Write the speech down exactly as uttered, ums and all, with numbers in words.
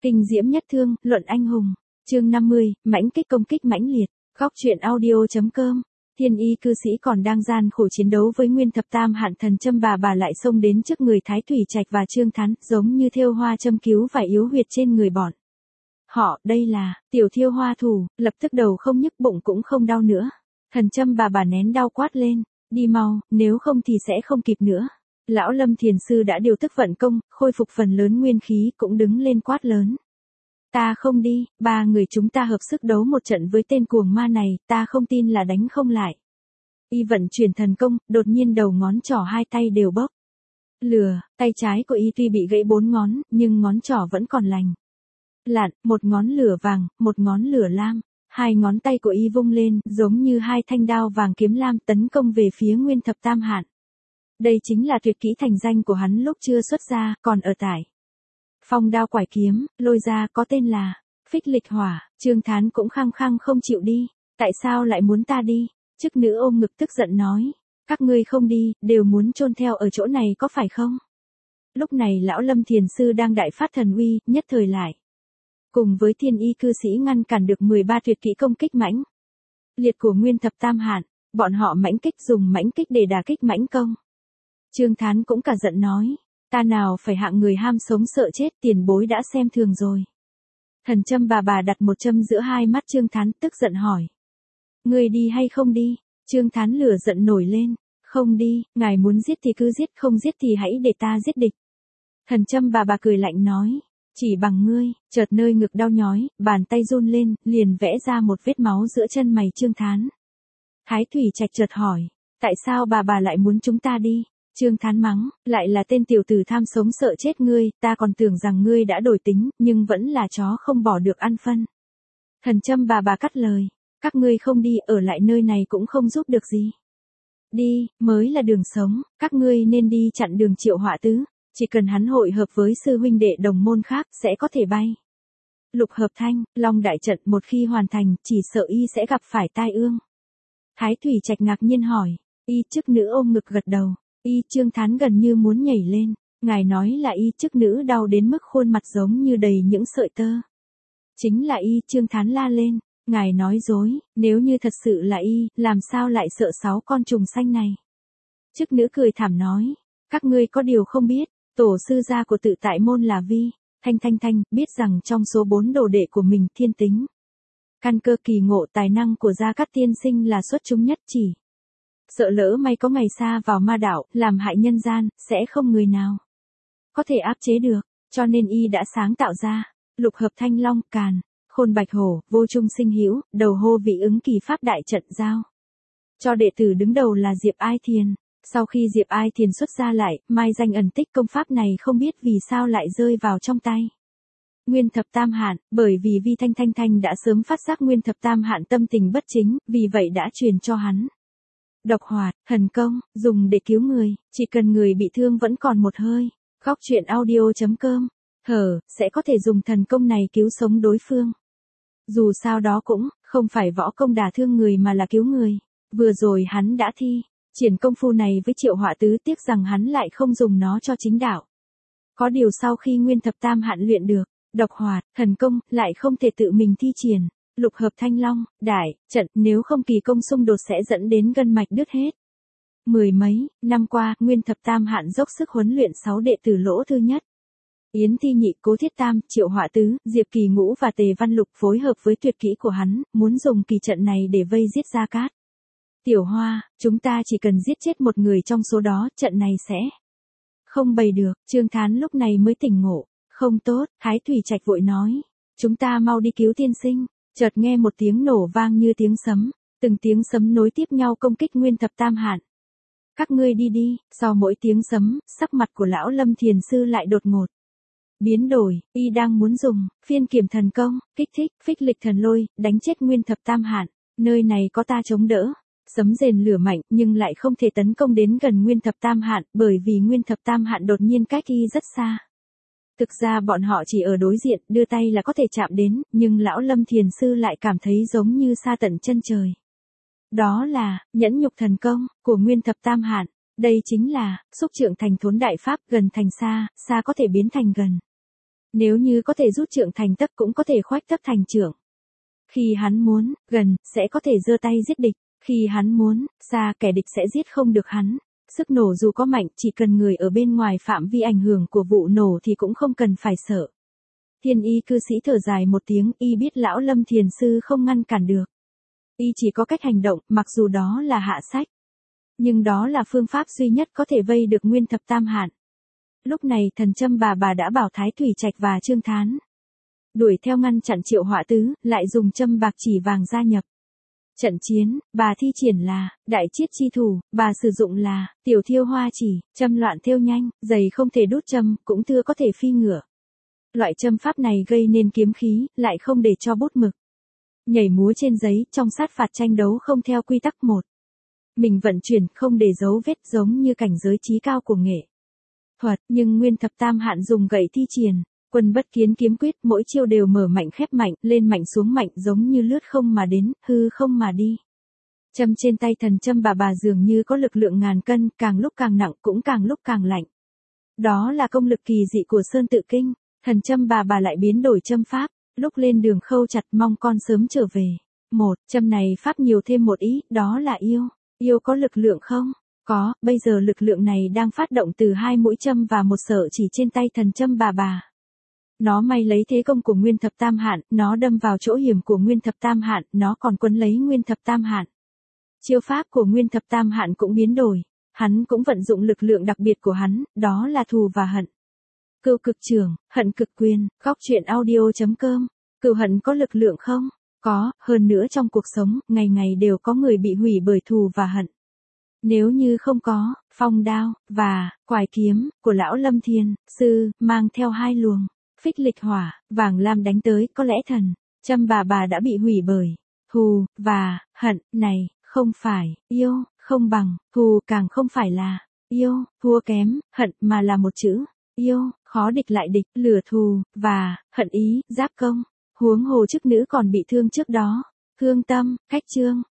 Kinh diễm nhất thương, luận anh hùng. Chương năm mươi, mãnh kích công kích mãnh liệt. Góc truyện audio.com. Thiên y cư sĩ còn đang gian khổ chiến đấu với Nguyên Thập Tam Hạn, Thần Châm bà bà lại xông đến trước người Thái Thủy Trạch và Trương Thán, giống như thêu hoa châm cứu vài yếu huyệt trên người bọn họ. Đây là tiểu thiêu hoa thủ, lập tức đầu không nhức, bụng cũng không đau nữa. Thần Châm bà bà nén đau quát lên, đi mau, nếu không thì sẽ không kịp nữa. Lão Lâm Thiền Sư đã điều tức vận công, khôi phục phần lớn nguyên khí, cũng đứng lên quát lớn. Ta không đi, ba người chúng ta hợp sức đấu một trận với tên cuồng ma này, ta không tin là đánh không lại. Y vận chuyển thần công, đột nhiên đầu ngón trỏ hai tay đều bốc lửa, tay trái của Y tuy bị gãy bốn ngón, nhưng ngón trỏ vẫn còn lành lặn, một ngón lửa vàng, một ngón lửa lam. Hai ngón tay của Y vung lên, giống như hai thanh đao vàng kiếm lam tấn công về phía Nguyên Thập Tam Hạn. Đây chính là tuyệt kỹ thành danh của hắn lúc chưa xuất gia, còn ở tại phong đao quải kiếm, lôi ra có tên là Phích Lịch Hỏa. Trương Thán cũng khăng khăng không chịu đi. Tại sao lại muốn ta đi? Chức nữ ôm ngực tức giận nói. Các ngươi không đi, đều muốn chôn theo ở chỗ này có phải không? Lúc này lão Lâm Thiền Sư đang đại phát thần uy, nhất thời lại cùng với thiên y cư sĩ ngăn cản được mười ba tuyệt kỹ công kích mãnh liệt của Nguyên Thập Tam Hạn. Bọn họ mãnh kích, dùng mãnh kích để đả kích mãnh công. Trương Thán cũng cả giận nói. Ta nào phải hạng người ham sống sợ chết, tiền bối đã xem thường rồi. Thần Châm bà bà đặt một châm giữa hai mắt Trương Thán, tức giận hỏi. Người đi hay không đi? Trương Thán lửa giận nổi lên. Không đi, ngài muốn giết thì cứ giết, không giết thì hãy để ta giết địch. Thần Châm bà bà cười lạnh nói. Chỉ bằng ngươi. Chợt nơi ngực đau nhói, bàn tay run lên, liền vẽ ra một vết máu giữa chân mày Trương Thán. Thái Thủy Trạch chợt hỏi. Tại sao bà bà lại muốn chúng ta đi? Trương Thán mắng, lại là tên tiểu tử tham sống sợ chết ngươi, ta còn tưởng rằng ngươi đã đổi tính, nhưng vẫn là chó không bỏ được ăn phân. Thần Châm bà bà cắt lời, các ngươi không đi, ở lại nơi này cũng không giúp được gì. Đi, mới là đường sống, các ngươi nên đi chặn đường Triệu Họa Tứ, chỉ cần hắn hội hợp với sư huynh đệ đồng môn khác sẽ có thể bay. Lục hợp thanh, Long đại trận một khi hoàn thành, chỉ sợ y sẽ gặp phải tai ương. Thái Thủy Trạch ngạc nhiên hỏi, y chức nữ ôm ngực gật đầu. Y Trương Thán gần như muốn nhảy lên, ngài nói là y chức nữ đau đến mức khuôn mặt giống như đầy những sợi tơ. Chính là y. Trương Thán la lên, ngài nói dối, nếu như thật sự là y, làm sao lại sợ sáu con trùng xanh này? Chức nữ cười thảm nói, các ngươi có điều không biết, tổ sư gia của Tự Tại Môn là Vi, Thanh Thanh Thanh, biết rằng trong số bốn đồ đệ của mình thiên tính, căn cơ kỳ ngộ tài năng của Gia Cát tiên sinh là xuất chúng nhất, chỉ sợ lỡ may có ngày xa vào ma đạo, làm hại nhân gian, sẽ không người nào có thể áp chế được, cho nên y đã sáng tạo ra lục hợp thanh long, càn, khôn bạch hổ, vô trung sinh hữu, đầu hô vị ứng kỳ pháp đại trận giao cho đệ tử đứng đầu là Diệp Ai Thiền. Sau khi Diệp Ai Thiền xuất ra lại, mai danh ẩn tích công pháp này không biết vì sao lại rơi vào trong tay Nguyên Thập Tam Hạn, bởi vì Vi Thanh Thanh Thanh đã sớm phát giác Nguyên Thập Tam Hạn tâm tình bất chính, vì vậy đã truyền cho hắn độc hoạt, thần công, dùng để cứu người, chỉ cần người bị thương vẫn còn một hơi. Góc truyện audio.com. Hở, sẽ có thể dùng thần công này cứu sống đối phương. Dù sao đó cũng không phải võ công đả thương người mà là cứu người. Vừa rồi hắn đã thi triển công phu này với Triệu Họa Tứ, tiếc rằng hắn lại không dùng nó cho chính đạo. Có điều sau khi Nguyên Thập Tam Hạn luyện được độc hoạt, thần công, lại không thể tự mình thi triển lục hợp thanh long, đại trận, nếu không kỳ công xung đột sẽ dẫn đến gân mạch đứt hết. Mười mấy năm qua, Nguyên Thập Tam Hạn dốc sức huấn luyện sáu đệ tử lỗ thứ nhất. Yến Thi Nhị, Cố Thiết Tam, Triệu Họa Tứ, Diệp Kỳ Ngũ và Tề Văn Lục phối hợp với tuyệt kỹ của hắn, muốn dùng kỳ trận này để vây giết Gia Cát. Tiểu Hoa, chúng ta chỉ cần giết chết một người trong số đó, trận này sẽ không bày được. Trương Thán lúc này mới tỉnh ngộ. Không tốt, Thái Thủy Trạch vội nói. Chúng ta mau đi cứu tiên sinh. Chợt nghe một tiếng nổ vang như tiếng sấm, từng tiếng sấm nối tiếp nhau công kích Nguyên Thập Tam Hạn. Các ngươi đi đi. Sau mỗi tiếng sấm, sắc mặt của lão Lâm Thiền Sư lại đột ngột biến đổi, y đang muốn dùng phiên kiểm thần công, kích thích, phích lịch thần lôi, đánh chết Nguyên Thập Tam Hạn. Nơi này có ta chống đỡ. Sấm rền lửa mạnh, nhưng lại không thể tấn công đến gần Nguyên Thập Tam Hạn, bởi vì Nguyên Thập Tam Hạn đột nhiên cách y rất xa. Thực ra bọn họ chỉ ở đối diện, đưa tay là có thể chạm đến, nhưng lão Lâm Thiền Sư lại cảm thấy giống như xa tận chân trời. Đó là nhẫn nhục thần công của Nguyên Thập Tam Hạn. Đây chính là xúc trượng thành thốn đại pháp, gần thành xa, xa có thể biến thành gần. Nếu như có thể rút trượng thành tấc cũng có thể khoách tấc thành trượng. Khi hắn muốn, gần, sẽ có thể giơ tay giết địch. Khi hắn muốn, xa, kẻ địch sẽ giết không được hắn. Sức nổ dù có mạnh, chỉ cần người ở bên ngoài phạm vi ảnh hưởng của vụ nổ thì cũng không cần phải sợ. Thiên y cư sĩ thở dài một tiếng, y biết lão Lâm thiền sư không ngăn cản được. Y chỉ có cách hành động, mặc dù đó là hạ sách. Nhưng đó là phương pháp duy nhất có thể vây được Nguyên Thập Tam Hạn. Lúc này thần châm bà bà đã bảo Thái Thủy Trạch và Trương Thán đuổi theo ngăn chặn Triệu Họa Tứ, lại dùng châm bạc chỉ vàng gia nhập. Trận chiến, bà thi triển là đại chiết chi thủ, bà sử dụng là tiểu thiêu hoa chỉ, châm loạn thiêu nhanh, giày không thể đút châm, cũng thưa có thể phi ngựa. Loại châm pháp này gây nên kiếm khí, lại không để cho bút mực nhảy múa trên giấy, trong sát phạt tranh đấu không theo quy tắc một. Mình vận chuyển không để dấu vết, giống như cảnh giới trí cao của nghệ thuật, nhưng Nguyên Thập Tam Hạn dùng gậy thi triển, Quân Bất Kiến kiếm quyết, mỗi chiêu đều mở mạnh khép mạnh, lên mạnh xuống mạnh, giống như lướt không mà đến, hư không mà đi. Châm trên tay thần châm bà bà dường như có lực lượng ngàn cân, càng lúc càng nặng cũng càng lúc càng lạnh. Đó là công lực kỳ dị của Sơn Tự Kinh. Thần châm bà bà lại biến đổi châm pháp, lúc lên đường khâu chặt mong con sớm trở về. Một, châm này pháp nhiều thêm một ý, đó là yêu. Yêu có lực lượng không? Có, bây giờ lực lượng này đang phát động từ hai mũi châm và một sợi chỉ trên tay thần châm bà bà. Nó may lấy thế công của Nguyên Thập Tam Hạn, nó đâm vào chỗ hiểm của Nguyên Thập Tam Hạn, nó còn quấn lấy Nguyên Thập Tam Hạn. Chiêu pháp của Nguyên Thập Tam Hạn cũng biến đổi, hắn cũng vận dụng lực lượng đặc biệt của hắn, đó là thù và hận. Cừu cực trường, hận cực quyền, góc truyện audio chấm com. Cừu hận có lực lượng không? Có, hơn nữa trong cuộc sống, ngày ngày đều có người bị hủy bởi thù và hận. Nếu như không có, phong đao, và, quải kiếm, của lão Lâm Thiền sư, mang theo hai luồng, phích lịch hỏa, vàng lam đánh tới, có lẽ thần châm bà bà đã bị hủy bởi thù, và, hận, này, không phải, yêu, không bằng, thù càng không phải là, yêu, thua kém, hận mà là một chữ, yêu, khó địch lại địch, lửa thù, và, hận ý, giáp công. Huống hồ chức nữ còn bị thương trước đó, thương tâm, cách trương,